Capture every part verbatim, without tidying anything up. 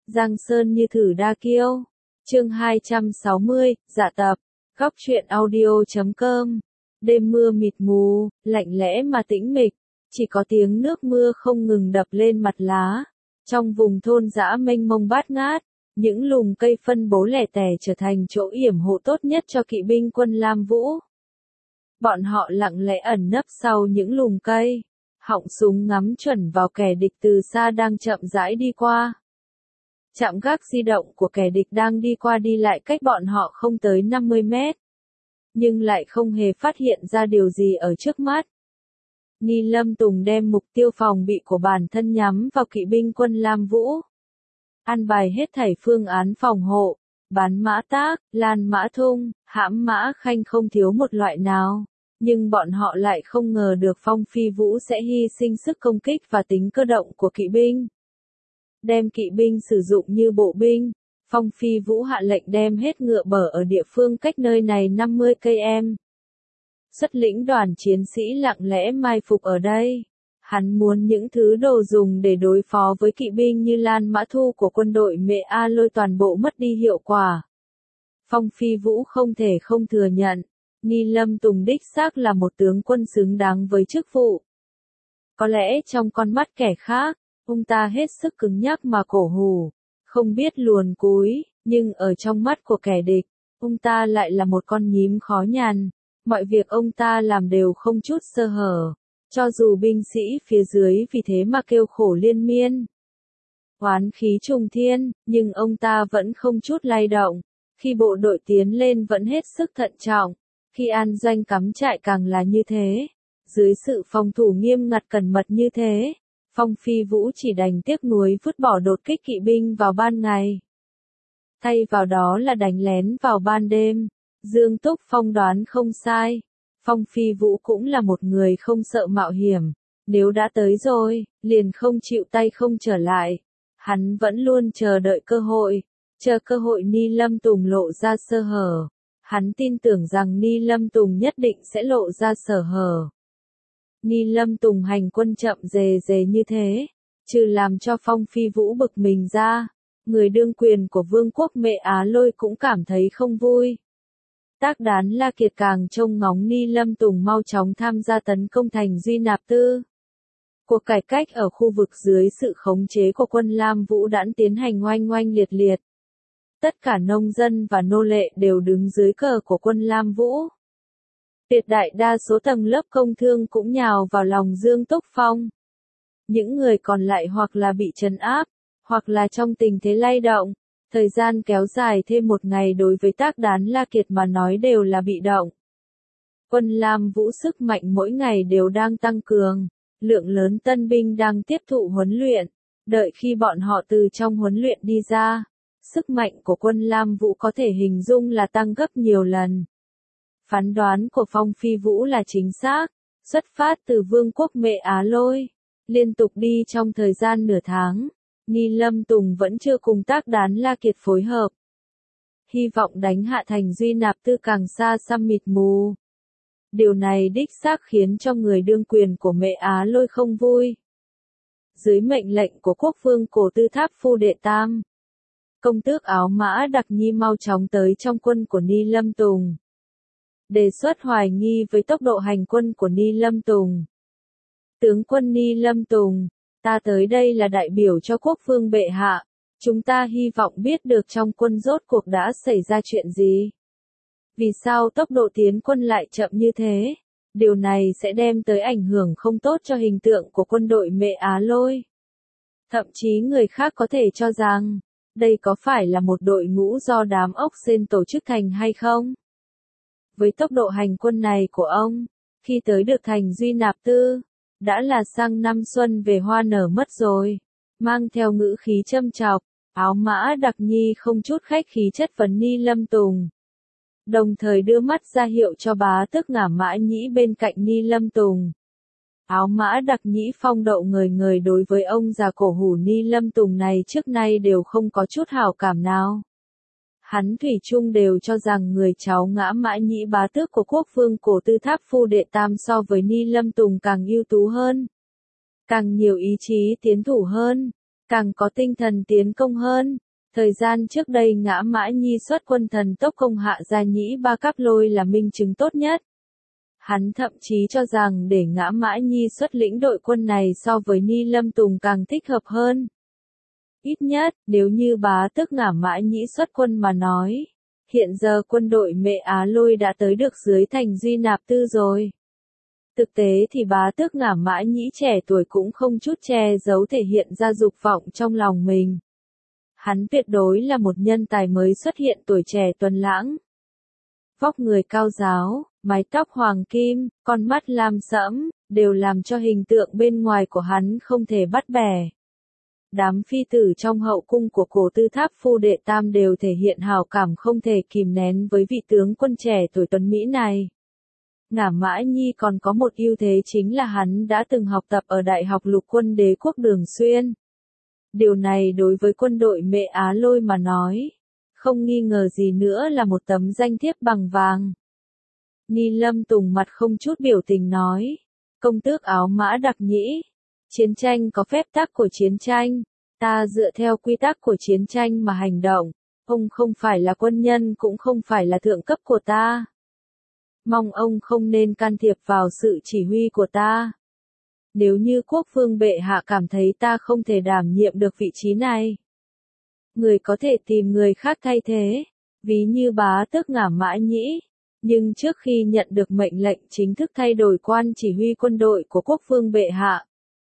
Giang Sơn như thử đa kiêu. Chương hai trăm sáu mươi, dạ tập. Góc truyện audio chấm com. Đêm mưa mịt mù, lạnh lẽ mà tĩnh mịch, chỉ có tiếng nước mưa không ngừng đập lên mặt lá. Trong vùng thôn dã mênh mông bát ngát, những lùm cây phân bố lẻ tẻ trở thành chỗ yểm hộ tốt nhất cho kỵ binh quân Lam Vũ. Bọn họ lặng lẽ ẩn nấp sau những lùm cây, họng súng ngắm chuẩn vào kẻ địch từ xa đang chậm rãi đi qua. Trạm gác di động của kẻ địch đang đi qua đi lại cách bọn họ không tới năm mươi mét. Nhưng lại không hề phát hiện ra điều gì ở trước mắt. Ni Lâm Tùng đem mục tiêu phòng bị của bản thân nhắm vào kỵ binh quân Lam Vũ. An bài hết thảy phương án phòng hộ, bán mã tác, lan mã thung, hãm mã khanh không thiếu một loại nào. Nhưng bọn họ lại không ngờ được Phong Phi Vũ sẽ hy sinh sức công kích và tính cơ động của kỵ binh. Đem kỵ binh sử dụng như bộ binh, Phong Phi Vũ hạ lệnh đem hết ngựa bở ở địa phương cách nơi này năm mươi cây em. Xuất lĩnh đoàn chiến sĩ lặng lẽ mai phục ở đây. Hắn muốn những thứ đồ dùng để đối phó với kỵ binh như Lan Mã Thu của quân đội Mẹ A Lôi toàn bộ mất đi hiệu quả. Phong Phi Vũ không thể không thừa nhận, Ni Lâm Tùng đích xác là một tướng quân xứng đáng với chức vụ. Có lẽ trong con mắt kẻ khác, ông ta hết sức cứng nhắc mà cổ hủ, không biết luồn cúi, nhưng ở trong mắt của kẻ địch, ông ta lại là một con nhím khó nhằn, mọi việc ông ta làm đều không chút sơ hở, cho dù binh sĩ phía dưới vì thế mà kêu khổ liên miên. Oán khí trùng thiên, nhưng ông ta vẫn không chút lay động, khi bộ đội tiến lên vẫn hết sức thận trọng, khi an doanh cắm trại càng là như thế, dưới sự phòng thủ nghiêm ngặt cẩn mật như thế. Phong Phi Vũ chỉ đành tiếc nuối vứt bỏ đột kích kỵ binh vào ban ngày. Thay vào đó là đánh lén vào ban đêm. Dương Túc Phong đoán không sai. Phong Phi Vũ cũng là một người không sợ mạo hiểm. Nếu đã tới rồi, liền không chịu tay không trở lại. Hắn vẫn luôn chờ đợi cơ hội. Chờ cơ hội Ni Lâm Tùng lộ ra sơ hở. Hắn tin tưởng rằng Ni Lâm Tùng nhất định sẽ lộ ra sở hở. Ni Lâm Tùng hành quân chậm rề rề như thế, trừ làm cho Phong Phi Vũ bực mình ra, người đương quyền của vương quốc Mẹ Á Lôi cũng cảm thấy không vui. Tác Đán La Kiệt càng trông ngóng Ni Lâm Tùng mau chóng tham gia tấn công thành Duy Nạp Tư. Cuộc cải cách ở khu vực dưới sự khống chế của quân Lam Vũ đã tiến hành oanh oanh liệt liệt. Tất cả nông dân và nô lệ đều đứng dưới cờ của quân Lam Vũ. Tuyệt đại đa số tầng lớp công thương cũng nhào vào lòng Dương Túc Phong. Những người còn lại hoặc là bị trấn áp, hoặc là trong tình thế lay động, thời gian kéo dài thêm một ngày đối với Tác Đán La Kiệt mà nói đều là bị động. Quân Lam Vũ sức mạnh mỗi ngày đều đang tăng cường, lượng lớn tân binh đang tiếp thụ huấn luyện, đợi khi bọn họ từ trong huấn luyện đi ra, sức mạnh của quân Lam Vũ có thể hình dung là tăng gấp nhiều lần. Phán đoán của Phong Phi Vũ là chính xác, xuất phát từ vương quốc Mẹ Á Lôi, liên tục đi trong thời gian nửa tháng, Ni Lâm Tùng vẫn chưa cùng Tác Đán La Kiệt phối hợp. Hy vọng đánh hạ thành Duy Nạp Tư càng xa xăm mịt mù. Điều này đích xác khiến cho người đương quyền của Mẹ Á Lôi không vui. Dưới mệnh lệnh của quốc vương Cổ Tư Tháp Phu Đệ Tam, công tước Áo Mã Đặc Nhi mau chóng tới trong quân của Ni Lâm Tùng. Đề xuất hoài nghi với tốc độ hành quân của Ni Lâm Tùng. Tướng quân Ni Lâm Tùng, ta tới đây là đại biểu cho quốc vương bệ hạ, chúng ta hy vọng biết được trong quân rốt cuộc đã xảy ra chuyện gì. Vì sao tốc độ tiến quân lại chậm như thế? Điều này sẽ đem tới ảnh hưởng không tốt cho hình tượng của quân đội Mẹ Á Lôi. Thậm chí người khác có thể cho rằng, đây có phải là một đội ngũ do đám ốc sên tổ chức thành hay không? Với tốc độ hành quân này của ông, khi tới được thành Duy Nạp Tư, đã là sang năm xuân về hoa nở mất rồi. Mang theo ngữ khí châm chọc, Áo Mã Đặc Nhi không chút khách khí chất vấn Ni Lâm Tùng. Đồng thời đưa mắt ra hiệu cho bá tước Ngả Mã Nhĩ bên cạnh Ni Lâm Tùng. Áo Mã Đặc Nhĩ phong độ ngời ngời đối với ông già cổ hủ Ni Lâm Tùng này trước nay đều không có chút hảo cảm nào. Hắn thủy chung đều cho rằng người cháu Ngã Mã Nhĩ bá tước của quốc vương Cổ Tư Tháp Phu Đệ Tam so với Ni Lâm Tùng càng ưu tú hơn, càng nhiều ý chí tiến thủ hơn, càng có tinh thần tiến công hơn. Thời gian trước đây Ngã Mã Nhi xuất quân thần tốc công hạ Gia Nhĩ Ba Cáp Lôi là minh chứng tốt nhất. Hắn thậm chí cho rằng để Ngã Mã Nhi xuất lĩnh đội quân này so với Ni Lâm Tùng càng thích hợp hơn. Ít nhất, nếu như bá tước Ngã Mã Nhĩ xuất quân mà nói, hiện giờ quân đội Mệ Á Lôi đã tới được dưới thành Duy Nạp Tư rồi. Thực tế thì bá tước Ngã Mã Nhĩ trẻ tuổi cũng không chút che giấu thể hiện ra dục vọng trong lòng mình. Hắn tuyệt đối là một nhân tài mới xuất hiện tuổi trẻ tuấn lãng. Vóc người cao ráo, mái tóc hoàng kim, con mắt lam sẫm, đều làm cho hình tượng bên ngoài của hắn không thể bắt bẻ. Đám phi tử trong hậu cung của Cổ Tư Tháp Phu Đệ Tam đều thể hiện hào cảm không thể kìm nén với vị tướng quân trẻ tuổi tuấn Mỹ này. Ngả Mã Nhi còn có một ưu thế chính là hắn đã từng học tập ở Đại học Lục quân Đế quốc Đường Xuyên. Điều này đối với quân đội Mệ Á Lôi mà nói, không nghi ngờ gì nữa là một tấm danh thiếp bằng vàng. Ni Lâm Tùng mặt không chút biểu tình nói, công tước Áo Mã Đặc Nhĩ, chiến tranh có phép tắc của chiến tranh, ta dựa theo quy tắc của chiến tranh mà hành động, ông không phải là quân nhân cũng không phải là thượng cấp của ta. Mong ông không nên can thiệp vào sự chỉ huy của ta. Nếu như quốc vương bệ hạ cảm thấy ta không thể đảm nhiệm được vị trí này, người có thể tìm người khác thay thế, ví như bá tước Ngả Mã Nhĩ. Nhưng trước khi nhận được mệnh lệnh chính thức thay đổi quan chỉ huy quân đội của quốc vương bệ hạ,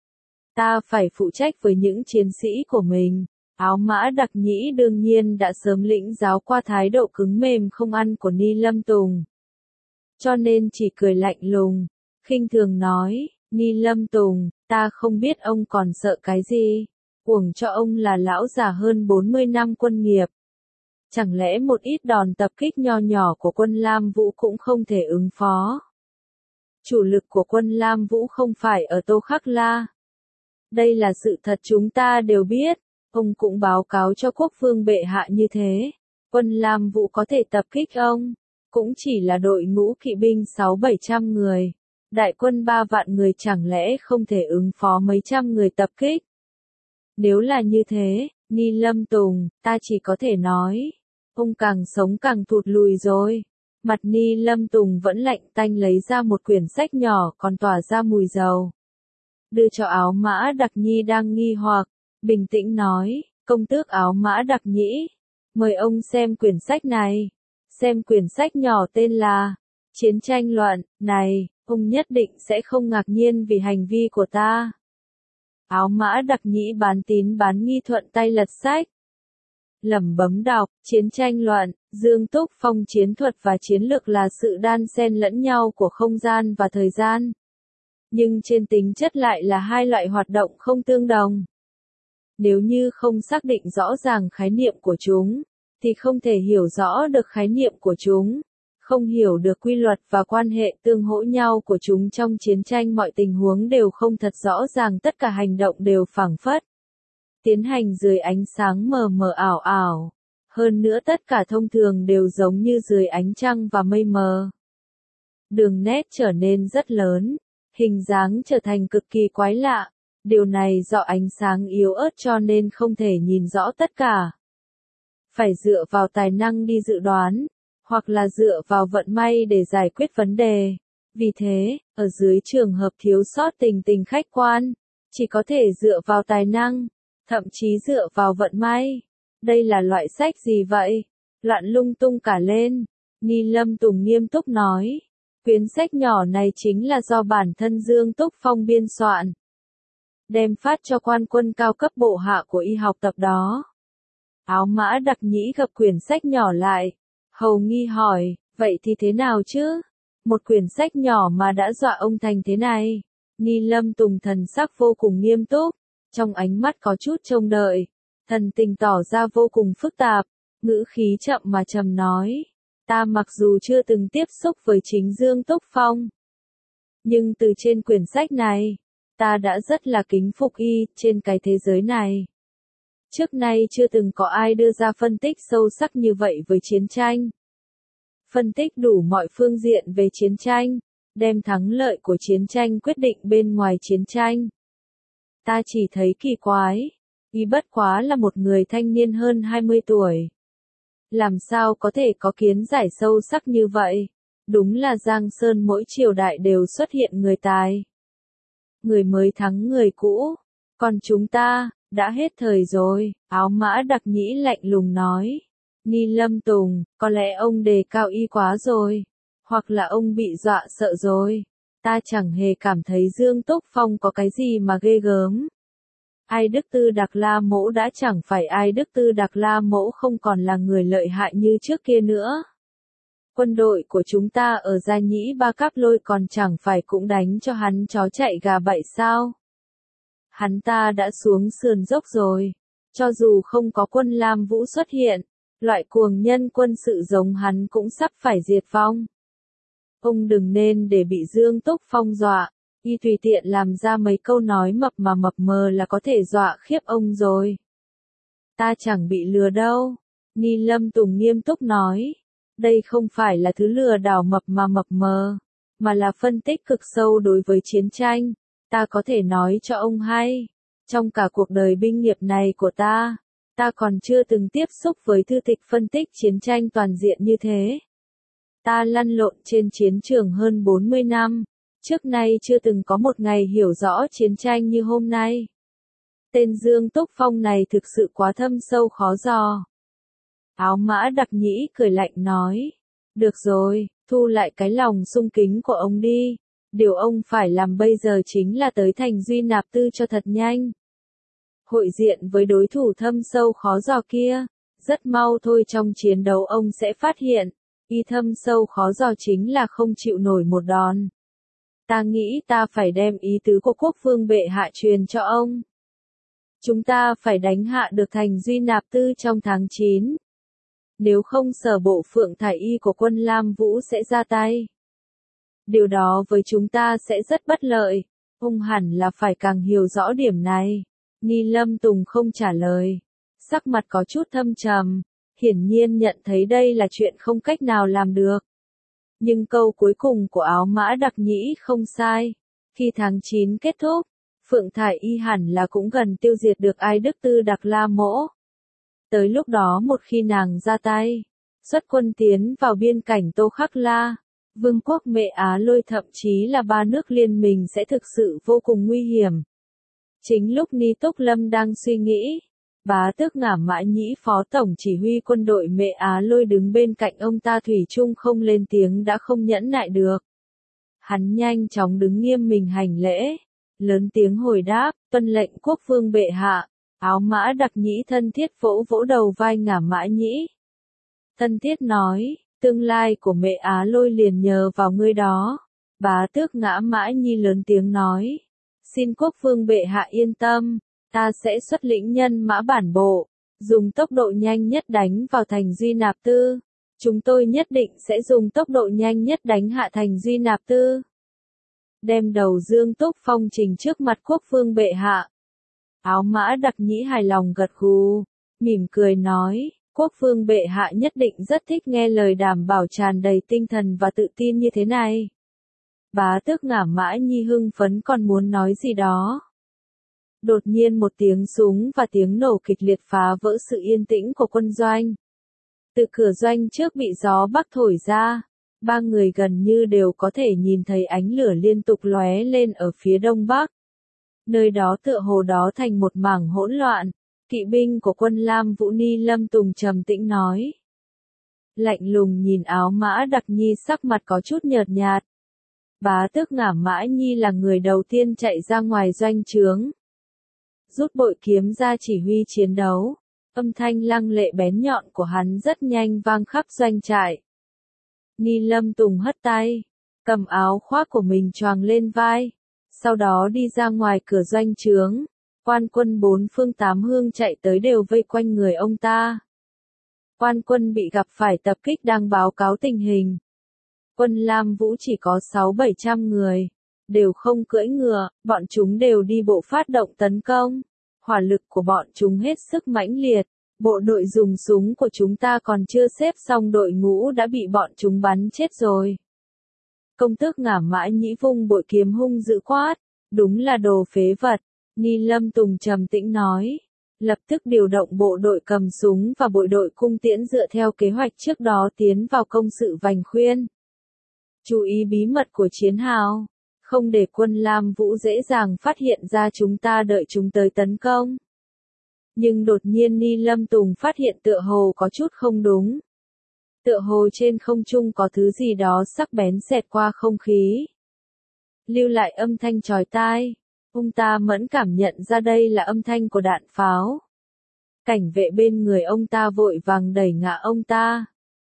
ta phải phụ trách với những chiến sĩ của mình. Áo Mã Đặc Nhĩ đương nhiên đã sớm lĩnh giáo qua thái độ cứng mềm không ăn của Ni Lâm Tùng. Cho nên chỉ cười lạnh lùng, khinh thường nói, Ni Lâm Tùng, ta không biết ông còn sợ cái gì, uổng cho ông là lão già hơn bốn mươi năm quân nghiệp. Chẳng lẽ một ít đòn tập kích nho nhỏ của quân Lam Vũ cũng không thể ứng phó? Chủ lực của quân Lam Vũ không phải ở Tô Khắc La. Đây là sự thật chúng ta đều biết, ông cũng báo cáo cho quốc vương bệ hạ như thế. Quân Lam Vũ có thể tập kích ông, cũng chỉ là đội ngũ kỵ binh sáu bảy trăm người. Đại quân ba vạn người chẳng lẽ không thể ứng phó mấy trăm người tập kích? Nếu là như thế, Ni Lâm Tùng, ta chỉ có thể nói, ông càng sống càng thụt lùi rồi. Mặt Ni Lâm Tùng vẫn lạnh tanh lấy ra một quyển sách nhỏ còn tỏa ra mùi dầu. Đưa cho Áo Mã Đặc Nhi đang nghi hoặc, bình tĩnh nói, công tước Áo Mã Đặc Nhĩ, mời ông xem quyển sách này. Xem quyển sách nhỏ tên là Chiến tranh loạn, này, ông nhất định sẽ không ngạc nhiên vì hành vi của ta. Áo Mã Đặc Nhĩ bán tín bán nghi thuận tay lật sách. Lẩm bấm đọc, chiến tranh loạn, Dương Túc Phong chiến thuật và chiến lược là sự đan xen lẫn nhau của không gian và thời gian. Nhưng trên tính chất lại là hai loại hoạt động không tương đồng. Nếu như không xác định rõ ràng khái niệm của chúng, thì không thể hiểu rõ được khái niệm của chúng, không hiểu được quy luật và quan hệ tương hỗ nhau của chúng trong chiến tranh, mọi tình huống đều không thật rõ ràng, tất cả hành động đều phảng phất tiến hành dưới ánh sáng mờ mờ ảo ảo. Hơn nữa tất cả thông thường đều giống như dưới ánh trăng và mây mờ. Đường nét trở nên rất lớn, hình dáng trở thành cực kỳ quái lạ. Điều này do ánh sáng yếu ớt cho nên không thể nhìn rõ tất cả. Phải dựa vào tài năng đi dự đoán, hoặc là dựa vào vận may để giải quyết vấn đề. Vì thế, ở dưới trường hợp thiếu sót tình tình khách quan, chỉ có thể dựa vào tài năng, thậm chí dựa vào vận may. Đây là loại sách gì vậy? Loạn lung tung cả lên. Ni Lâm Tùng nghiêm túc nói. Quyển sách nhỏ này chính là do bản thân Dương Túc Phong biên soạn. Đem phát cho quan quân cao cấp bộ hạ của y học tập đó. Áo Mã Đặc Nhĩ gập quyển sách nhỏ lại. Hầu nghi hỏi, vậy thì thế nào chứ? Một quyển sách nhỏ mà đã dọa ông thành thế này. Ni Lâm Tùng thần sắc vô cùng nghiêm túc. Trong ánh mắt có chút trông đợi. Thần tình tỏ ra vô cùng phức tạp. Ngữ khí chậm mà trầm nói. Ta mặc dù chưa từng tiếp xúc với chính Dương Túc Phong, nhưng từ trên quyển sách này, ta đã rất là kính phục y trên cái thế giới này. Trước nay chưa từng có ai đưa ra phân tích sâu sắc như vậy với chiến tranh. Phân tích đủ mọi phương diện về chiến tranh, đem thắng lợi của chiến tranh quyết định bên ngoài chiến tranh. Ta chỉ thấy kỳ quái, Y bất quá là một người thanh niên hơn hai mươi tuổi. Làm sao có thể có kiến giải sâu sắc như vậy? Đúng là Giang Sơn mỗi triều đại đều xuất hiện người tài. Người mới thắng người cũ. Còn chúng ta, đã hết thời rồi, Áo Mã Đặc Nhĩ lạnh lùng nói. Ni Lâm Tùng, có lẽ ông đề cao y quá rồi. Hoặc là ông bị dọa sợ rồi. Ta chẳng hề cảm thấy Dương Túc Phong có cái gì mà ghê gớm. Ai Đức Tư Đặc La Mỗ đã chẳng phải Ai Đức Tư Đặc La Mỗ không còn là người lợi hại như trước kia nữa. Quân đội của chúng ta ở Gia Nhĩ Ba Cáp Lôi còn chẳng phải cũng đánh cho hắn chó chạy gà bậy sao? Hắn ta đã xuống sườn dốc rồi. Cho dù không có quân Lam Vũ xuất hiện, loại cuồng nhân quân sự giống hắn cũng sắp phải diệt vong. Ông đừng nên để bị Dương Túc Phong dọa. Y tùy tiện làm ra mấy câu nói mập mà mập mờ là có thể dọa khiếp ông rồi. Ta chẳng bị lừa đâu. Ni Lâm Tùng nghiêm túc nói. Đây không phải là thứ lừa đảo mập mà mập mờ, mà là phân tích cực sâu đối với chiến tranh. Ta có thể nói cho ông hay. Trong cả cuộc đời binh nghiệp này của ta, ta còn chưa từng tiếp xúc với thư tịch phân tích chiến tranh toàn diện như thế. Ta lăn lộn trên chiến trường hơn bốn mươi năm. Trước nay chưa từng có một ngày hiểu rõ chiến tranh như hôm nay. Tên Dương Túc Phong này thực sự quá thâm sâu khó dò. Áo Mã Đặc Nhĩ cười lạnh nói. Được rồi, thu lại cái lòng sung kính của ông đi. Điều ông phải làm bây giờ chính là tới thành Duy Nạp Tư cho thật nhanh. Hội diện với đối thủ thâm sâu khó dò kia. Rất mau thôi trong chiến đấu ông sẽ phát hiện. Y thâm sâu khó dò chính là không chịu nổi một đòn. Ta nghĩ ta phải đem ý tứ của quốc vương bệ hạ truyền cho ông. Chúng ta phải đánh hạ được thành Duy Nạp Tư trong tháng chín. Nếu không Sở Bộ Phượng Thải Y của quân Lam Vũ sẽ ra tay. Điều đó với chúng ta sẽ rất bất lợi. Ông hẳn là phải càng hiểu rõ điểm này. Ni Lâm Tùng không trả lời. Sắc mặt có chút thâm trầm. Hiển nhiên nhận thấy đây là chuyện không cách nào làm được. Nhưng câu cuối cùng của Áo Mã Đặc Nhĩ không sai. Khi tháng chín kết thúc, Phượng Thải Y hẳn là cũng gần tiêu diệt được Ai Đức Tư Đặc La Mỗ. Tới lúc đó một khi nàng ra tay, xuất quân tiến vào biên cảnh Tô Khắc La, Vương quốc Mệ Á Lôi thậm chí là ba nước liên minh sẽ thực sự vô cùng nguy hiểm. Chính lúc Ni Túc Lâm đang suy nghĩ, Bá Tước Ngả Mã Nhĩ phó tổng chỉ huy quân đội Mệ Á Lôi đứng bên cạnh ông ta thủy chung không lên tiếng đã không nhẫn nại được. Hắn nhanh chóng đứng nghiêm mình hành lễ, lớn tiếng hồi đáp, tuân lệnh quốc vương bệ hạ. Áo Mã Đặc Nhĩ thân thiết vỗ vỗ đầu vai Ngả Mã Nhĩ. Thân thiết nói, tương lai của Mệ Á Lôi liền nhờ vào ngươi đó. Bá Tước Ngã Mã Nhi lớn tiếng nói, xin quốc vương bệ hạ yên tâm. Ta sẽ xuất lĩnh nhân mã bản bộ, dùng tốc độ nhanh nhất đánh vào thành Duy Nạp Tư. Chúng tôi nhất định sẽ dùng tốc độ nhanh nhất đánh hạ thành Duy Nạp Tư. Đem đầu Dương Túc Phong trình trước mặt quốc vương bệ hạ. Áo Mã Đặc Nhĩ hài lòng gật gù, mỉm cười nói, quốc vương bệ hạ nhất định rất thích nghe lời đảm bảo tràn đầy tinh thần và tự tin như thế này. Bá Tước Ngả Mã Nhi hưng phấn còn muốn nói gì đó. Đột nhiên một tiếng súng và tiếng nổ kịch liệt phá vỡ sự yên tĩnh của quân doanh. Từ cửa doanh trước bị gió bắc thổi ra, ba người gần như đều có thể nhìn thấy ánh lửa liên tục lóe lên ở phía đông bắc. Nơi đó tựa hồ đó thành một mảng hỗn loạn. Kỵ binh của quân Lam Vũ Ni Lâm Tùng trầm tĩnh nói. Lạnh lùng nhìn Áo Mã Đặc Nhi sắc mặt có chút nhợt nhạt. Bá Tước Ngả Mã Nhi là người đầu tiên chạy ra ngoài doanh trướng. Rút bội kiếm ra chỉ huy chiến đấu. Âm thanh lăng lệ bén nhọn của hắn rất nhanh vang khắp doanh trại. Ni Lâm Tùng hất tay, cầm áo khoác của mình choàng lên vai. Sau đó đi ra ngoài cửa doanh trướng. Quan quân bốn phương tám hướng chạy tới đều vây quanh người ông ta. Quan quân bị gặp phải tập kích đang báo cáo tình hình. Quân Lam Vũ chỉ có sáu bảy trăm người. Đều không cưỡi ngựa, bọn chúng đều đi bộ phát động tấn công. Hỏa lực của bọn chúng hết sức mãnh liệt. Bộ đội dùng súng của chúng ta còn chưa xếp xong đội ngũ đã bị bọn chúng bắn chết rồi. Công tước Ngả Mã Nhĩ vung bội kiếm hung dữ quát. Đúng là đồ phế vật. Ni Lâm Tùng trầm tĩnh nói. lập tức điều động bộ đội cầm súng và bộ đội cung tiễn dựa theo kế hoạch trước đó tiến vào công sự Vành Khuyên. Chú ý bí mật của chiến hào, không để quân Lam Vũ dễ dàng phát hiện ra chúng ta đợi chúng tới tấn công. Nhưng đột nhiên Ni Lâm Tùng phát hiện tựa hồ có chút không đúng. Tựa hồ trên không trung có thứ gì đó sắc bén xẹt qua không khí. Lưu lại âm thanh chói tai. Ông ta mẫn cảm nhận ra đây là âm thanh của đạn pháo. Cảnh vệ bên người ông ta vội vàng đẩy ngã ông ta.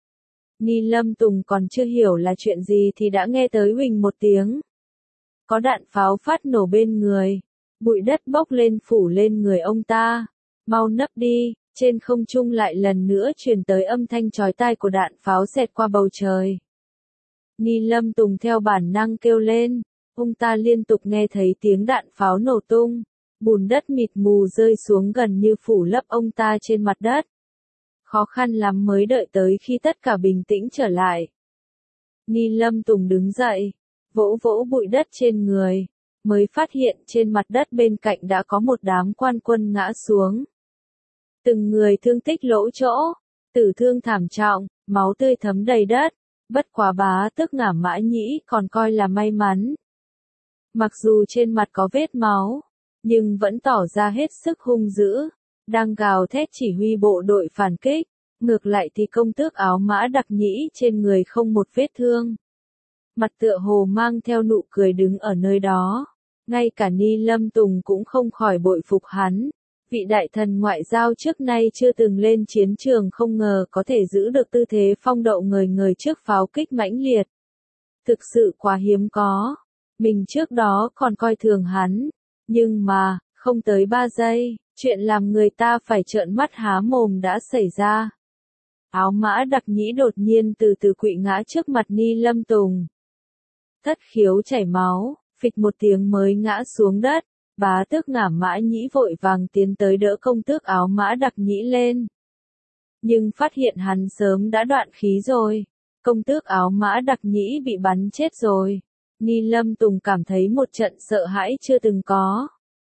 Ni Lâm Tùng còn chưa hiểu là chuyện gì thì đã nghe tới huỳnh một tiếng. Có đạn pháo phát nổ bên người. Bụi đất bốc lên phủ lên người ông ta. Mau nấp đi, trên không trung lại lần nữa truyền tới âm thanh chói tai của đạn pháo xẹt qua bầu trời. Ni Lâm Tùng theo bản năng kêu lên. Ông ta liên tục nghe thấy tiếng đạn pháo nổ tung, bùn đất mịt mù rơi xuống gần như phủ lấp ông ta trên mặt đất. Khó khăn lắm mới đợi tới khi tất cả bình tĩnh trở lại. Ni Lâm Tùng đứng dậy, vỗ vỗ bụi đất trên người, mới phát hiện trên mặt đất bên cạnh đã có một đám quan quân ngã xuống. Từng người thương tích lỗ chỗ, tử thương thảm trọng, máu tươi thấm đầy đất, bất quá Bá Tước Ngả Mã Nhĩ còn coi là may mắn. Mặc dù trên mặt có vết máu, nhưng vẫn tỏ ra hết sức hung dữ, đang gào thét chỉ huy bộ đội phản kích, ngược lại thì công tước Áo Mã Đặc Nhĩ trên người không một vết thương. Mặt tựa hồ mang theo nụ cười đứng ở nơi đó, ngay cả Ni Lâm Tùng cũng không khỏi bội phục hắn, vị đại thần ngoại giao trước nay chưa từng lên chiến trường không ngờ có thể giữ được tư thế phong độ ngời ngời trước pháo kích mãnh liệt. Thực sự quá hiếm có. Mình trước đó còn coi thường hắn, nhưng mà, không tới ba giây, chuyện làm người ta phải trợn mắt há mồm đã xảy ra. Áo Mã Đặc Nhĩ đột nhiên từ từ quỵ ngã trước mặt Ni Lâm Tùng. Thất khiếu chảy máu, phịch một tiếng mới ngã xuống đất, Bá Tước Ngả Mã Nhĩ vội vàng tiến tới đỡ công tước Áo Mã Đặc Nhĩ lên. Nhưng phát hiện hắn sớm đã đoạn khí rồi, công tước Áo Mã Đặc Nhĩ bị bắn chết rồi. Ni Lâm Tùng cảm thấy một trận sợ hãi chưa từng có.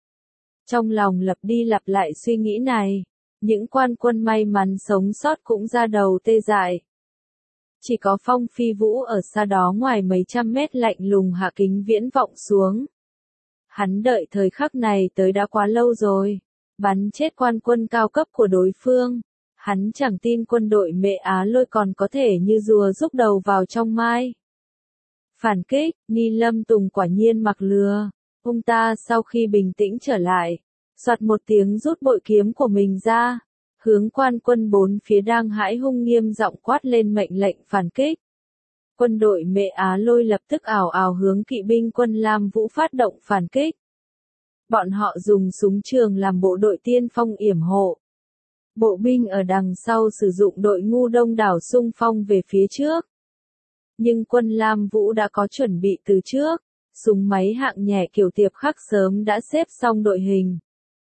Trong lòng lặp đi lặp lại suy nghĩ này, những quan quân may mắn sống sót cũng ra đầu tê dại. Chỉ có Phong Phi Vũ ở xa đó ngoài mấy trăm mét lạnh lùng hạ kính viễn vọng xuống. Hắn đợi thời khắc này tới đã quá lâu rồi, bắn chết quan quân cao cấp của đối phương. Hắn chẳng tin quân đội Mệ Á Lôi còn có thể như rùa rúc đầu vào trong mai. Phản kích, Ni Lâm Tùng quả nhiên mặc lừa. Ông ta sau khi bình tĩnh trở lại, soạt một tiếng rút bội kiếm của mình ra, hướng quan quân bốn phía đang hãi hung nghiêm giọng quát lên mệnh lệnh phản kích. Quân đội Mệ Á Lôi lập tức ào ào hướng kỵ binh quân Lam Vũ phát động phản kích. Bọn họ dùng súng trường làm bộ đội tiên phong yểm hộ. Bộ binh ở đằng sau sử dụng đội ngu đông đảo xung phong về phía trước. Nhưng quân Lam Vũ đã có chuẩn bị từ trước, súng máy hạng nhẹ kiểu tiệp khắc sớm đã xếp xong đội hình.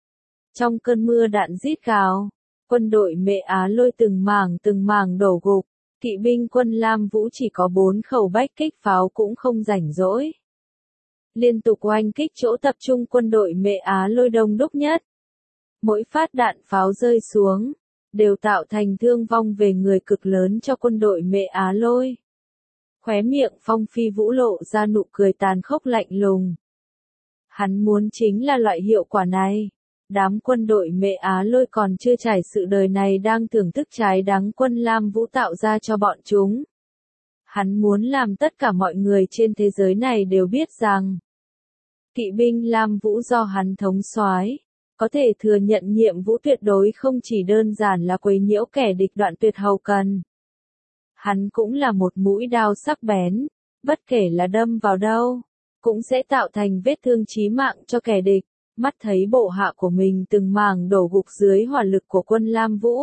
Trong cơn mưa đạn rít gào, quân đội Mệ Á Lôi từng mảng từng mảng đổ gục, kỵ binh quân Lam Vũ chỉ có bốn khẩu bách kích pháo cũng không rảnh rỗi. Liên tục oanh kích chỗ tập trung quân đội Mệ Á Lôi đông đúc nhất. Mỗi phát đạn pháo rơi xuống, đều tạo thành thương vong về người cực lớn cho quân đội Mệ Á Lôi. Khóe miệng Phong Phi Vũ lộ ra nụ cười tàn khốc lạnh lùng. Hắn muốn chính là loại hiệu quả này. Đám quân đội Mệ Á Lôi còn chưa trải sự đời này đang thưởng thức trái đắng quân Lam Vũ tạo ra cho bọn chúng. Hắn muốn làm tất cả mọi người trên thế giới này đều biết rằng kỵ binh Lam Vũ do hắn thống soái, có thể thừa nhận nhiệm vụ tuyệt đối không chỉ đơn giản là quấy nhiễu kẻ địch đoạn tuyệt hậu cần. Hắn cũng là một mũi đao sắc bén, bất kể là đâm vào đâu, cũng sẽ tạo thành vết thương chí mạng cho kẻ địch. Mắt thấy bộ hạ của mình từng mảng đổ gục dưới hỏa lực của quân Lam Vũ.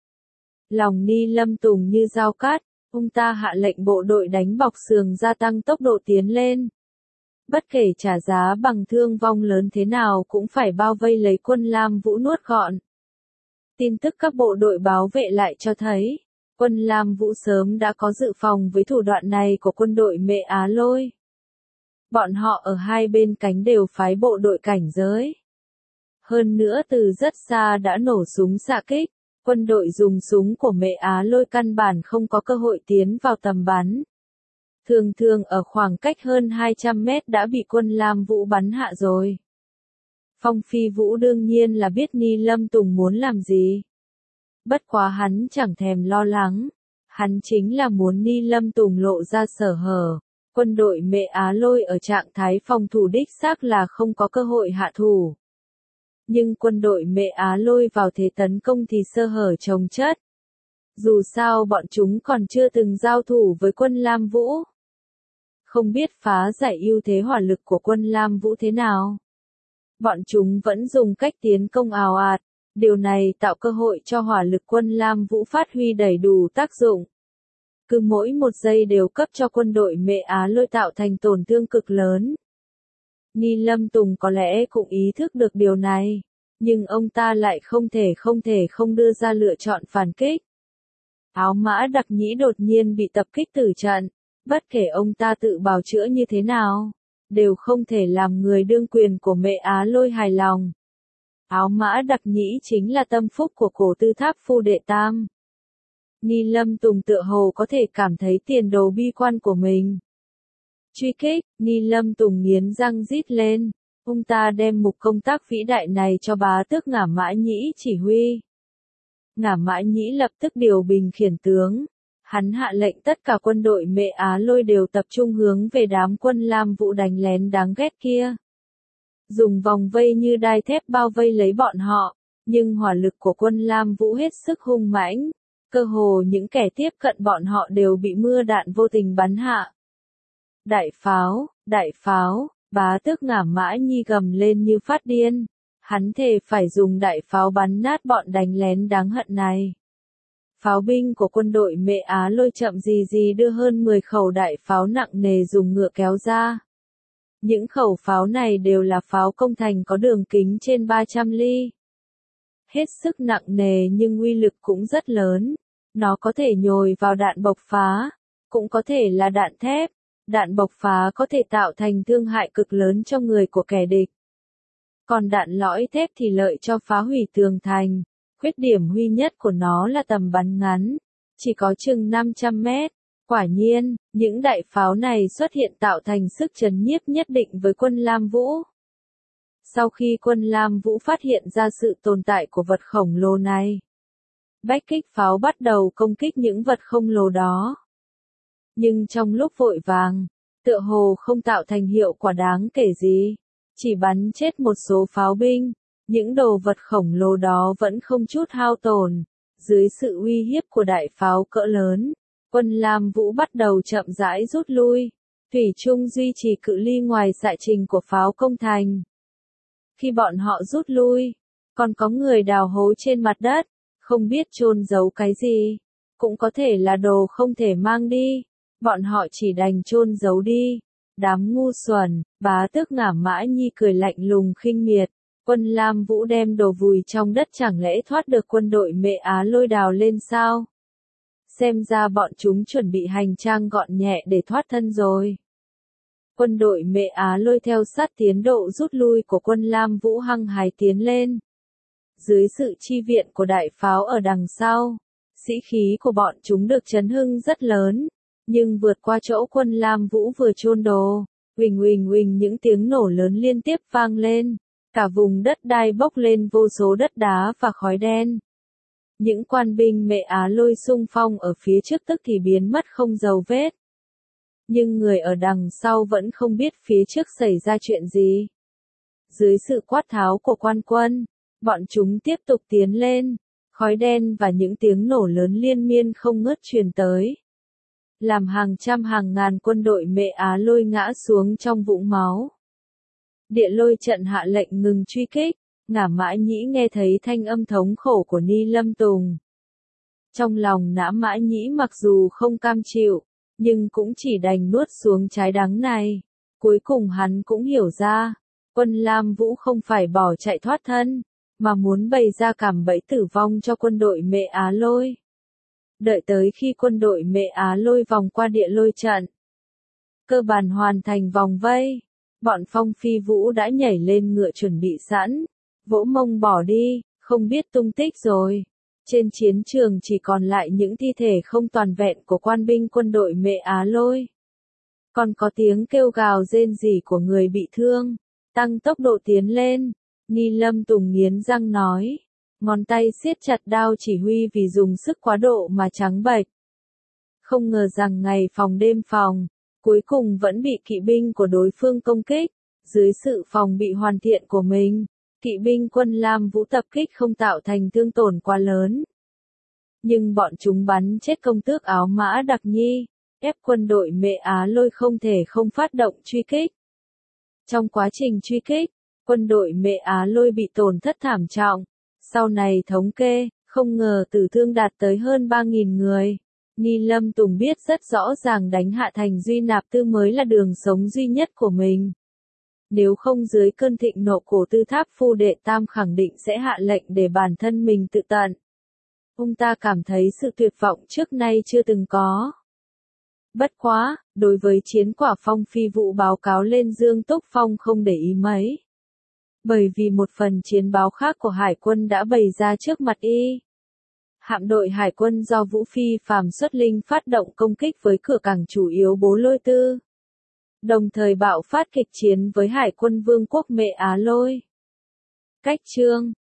Lòng Ni Lâm Tùng như dao cắt, ông ta hạ lệnh bộ đội đánh bọc sườn gia tăng tốc độ tiến lên. Bất kể trả giá bằng thương vong lớn thế nào cũng phải bao vây lấy quân Lam Vũ nuốt gọn. Tin tức các bộ đội bảo vệ lại cho thấy, quân Lam Vũ sớm đã có dự phòng với thủ đoạn này của quân đội Mệ Á Lôi. Bọn họ ở hai bên cánh đều phái bộ đội cảnh giới. Hơn nữa từ rất xa đã nổ súng xạ kích, quân đội dùng súng của Mẹ Á Lôi căn bản không có cơ hội tiến vào tầm bắn. Thường thường ở khoảng cách hơn hai trăm mét đã bị quân Lam Vũ bắn hạ rồi. Phong Phi Vũ đương nhiên là biết Ni Lâm Tùng muốn làm gì. Bất quá hắn chẳng thèm lo lắng. Hắn chính là muốn Ni Lâm Tùng lộ ra sở hở. Quân đội Mẹ Á Lôi ở trạng thái phòng thủ đích xác là không có cơ hội hạ thủ. Nhưng quân đội Mẹ Á Lôi vào thế tấn công thì sơ hở chồng chất. Dù sao bọn chúng còn chưa từng giao thủ với quân Lam Vũ. Không biết phá giải ưu thế hỏa lực của quân Lam Vũ thế nào. Bọn chúng vẫn dùng cách tiến công ào ạt. Điều này tạo cơ hội cho hỏa lực quân Lam Vũ phát huy đầy đủ tác dụng. Cứ mỗi một giây đều cấp cho quân đội Mẹ Á Lôi tạo thành tổn thương cực lớn. Ni Lâm Tùng có lẽ cũng ý thức được điều này, nhưng ông ta lại không thể không thể không đưa ra lựa chọn phản kích. Áo Mã Đặc Nhĩ đột nhiên bị tập kích tử trận, bất kể ông ta tự bào chữa như thế nào, đều không thể làm người đương quyền của Mẹ Á Lôi hài lòng. Áo Mã Đặc Nhĩ chính là tâm phúc của cổ tư tháp phu đệ tam. Ni Lâm Tùng tựa hồ có thể cảm thấy tiền đồ bi quan của mình. Truy kích, Ni Lâm Tùng nghiến răng rít lên. Ông ta đem mục công tác vĩ đại này cho bá tước Ngả Mã Nhĩ chỉ huy. Ngả Mã Nhĩ lập tức điều bình khiển tướng. Hắn hạ lệnh tất cả quân đội Mẹ Á Lôi đều tập trung hướng về đám quân Lam Vũ đánh lén đáng ghét kia. Dùng vòng vây như đai thép bao vây lấy bọn họ, nhưng hỏa lực của quân Lam Vũ hết sức hung mãnh. Cơ hồ những kẻ tiếp cận bọn họ đều bị mưa đạn vô tình bắn hạ. Đại pháo, đại pháo, bá tước Ngả Mã Nhi gầm lên như phát điên. Hắn thề phải dùng đại pháo bắn nát bọn đánh lén đáng hận này. Pháo binh của quân đội Mẹ Á Lôi chậm gì gì đưa hơn mười khẩu đại pháo nặng nề dùng ngựa kéo ra. Những khẩu pháo này đều là pháo công thành có đường kính trên ba trăm ly. Hết sức nặng nề nhưng uy lực cũng rất lớn. Nó có thể nhồi vào đạn bộc phá, cũng có thể là đạn thép. Đạn bộc phá có thể tạo thành thương hại cực lớn cho người của kẻ địch. Còn đạn lõi thép thì lợi cho phá hủy tường thành. Khuyết điểm duy nhất của nó là tầm bắn ngắn, chỉ có chừng năm trăm mét. Quả nhiên, những đại pháo này xuất hiện tạo thành sức chấn nhiếp nhất định với quân Lam Vũ. Sau khi quân Lam Vũ phát hiện ra sự tồn tại của vật khổng lồ này, bách kích pháo bắt đầu công kích những vật khổng lồ đó. Nhưng trong lúc vội vàng, tựa hồ không tạo thành hiệu quả đáng kể gì, chỉ bắn chết một số pháo binh, những đồ vật khổng lồ đó vẫn không chút hao tổn. Dưới sự uy hiếp của đại pháo cỡ lớn, quân Lam Vũ bắt đầu chậm rãi rút lui, thủy chung duy trì cự ly ngoài xạ trình của pháo công thành. Khi bọn họ rút lui, còn có người đào hố trên mặt đất, không biết chôn giấu cái gì, cũng có thể là đồ không thể mang đi, bọn họ chỉ đành chôn giấu đi. Đám ngu xuẩn, bá tước Ngả Mã Nhi cười lạnh lùng khinh miệt, quân Lam Vũ đem đồ vùi trong đất chẳng lẽ thoát được quân đội Mẹ Á Lôi đào lên sao? Xem ra bọn chúng chuẩn bị hành trang gọn nhẹ để thoát thân rồi. Quân đội Mẹ Á Lôi theo sát tiến độ rút lui của quân Lam Vũ hăng hái tiến lên. Dưới sự chi viện của đại pháo ở đằng sau, sĩ khí của bọn chúng được chấn hưng rất lớn, nhưng vượt qua chỗ quân Lam Vũ vừa chôn đồ, huỳnh huỳnh huỳnh những tiếng nổ lớn liên tiếp vang lên, cả vùng đất đai bốc lên vô số đất đá và khói đen. Những quan binh Mẹ Á Lôi xung phong ở phía trước tức thì biến mất không dấu vết. Nhưng người ở đằng sau vẫn không biết phía trước xảy ra chuyện gì. Dưới sự quát tháo của quan quân, bọn chúng tiếp tục tiến lên, khói đen và những tiếng nổ lớn liên miên không ngớt truyền tới. Làm hàng trăm hàng ngàn quân đội Mẹ Á Lôi ngã xuống trong vũng máu. Địa Lôi trận hạ lệnh ngừng truy kích, Ngả Mã Nhĩ nghe thấy thanh âm thống khổ của Ni Lâm Tùng. Trong lòng Ngả Mã Nhĩ mặc dù không cam chịu, nhưng cũng chỉ đành nuốt xuống trái đắng này. Cuối cùng hắn cũng hiểu ra, quân Lam Vũ không phải bỏ chạy thoát thân, mà muốn bày ra cạm bẫy tử vong cho quân đội Mẹ Á Lôi. Đợi tới khi quân đội Mẹ Á Lôi vòng qua Địa Lôi trận, cơ bản hoàn thành vòng vây, bọn Phong Phi Vũ đã nhảy lên ngựa chuẩn bị sẵn, vỗ mông bỏ đi, không biết tung tích rồi. Trên chiến trường chỉ còn lại những thi thể không toàn vẹn của quan binh quân đội Mẹ Á Lôi. Còn có tiếng kêu gào rên rỉ của người bị thương. Tăng tốc độ tiến lên. Ni Lâm Tùng nghiến răng nói. Ngón tay siết chặt đao chỉ huy vì dùng sức quá độ mà trắng bệch. Không ngờ rằng ngày phòng đêm phòng, cuối cùng vẫn bị kỵ binh của đối phương công kích. Dưới sự phòng bị hoàn thiện của mình, kỵ binh quân Lam Vũ tập kích không tạo thành thương tổn quá lớn. Nhưng bọn chúng bắn chết công tước áo mã Đặc Nhi, ép quân đội Mẹ Á Lôi không thể không phát động truy kích. Trong quá trình truy kích, quân đội Mẹ Á Lôi bị tổn thất thảm trọng. Sau này thống kê, không ngờ tử thương đạt tới hơn ba nghìn người. Ni Lâm Tùng biết rất rõ ràng đánh hạ thành Duy Nạp Tư mới là đường sống duy nhất của mình. Nếu không dưới cơn thịnh nộ của Tư Tháp Phu Đệ Tam khẳng định sẽ hạ lệnh để bản thân mình tự tận. Ông ta cảm thấy sự tuyệt vọng trước nay chưa từng có. Bất quá, đối với chiến quả Phong Phi Vũ báo cáo lên Dương Túc Phong không để ý mấy. Bởi vì một phần chiến báo khác của Hải quân đã bày ra trước mặt y. Hạm đội Hải quân do Vũ Phi Phàm xuất linh phát động công kích với cửa cảng chủ yếu Bố Lôi Tư. Đồng thời bạo phát kịch chiến với Hải quân Vương quốc Mẹ Á Lôi. Cách chương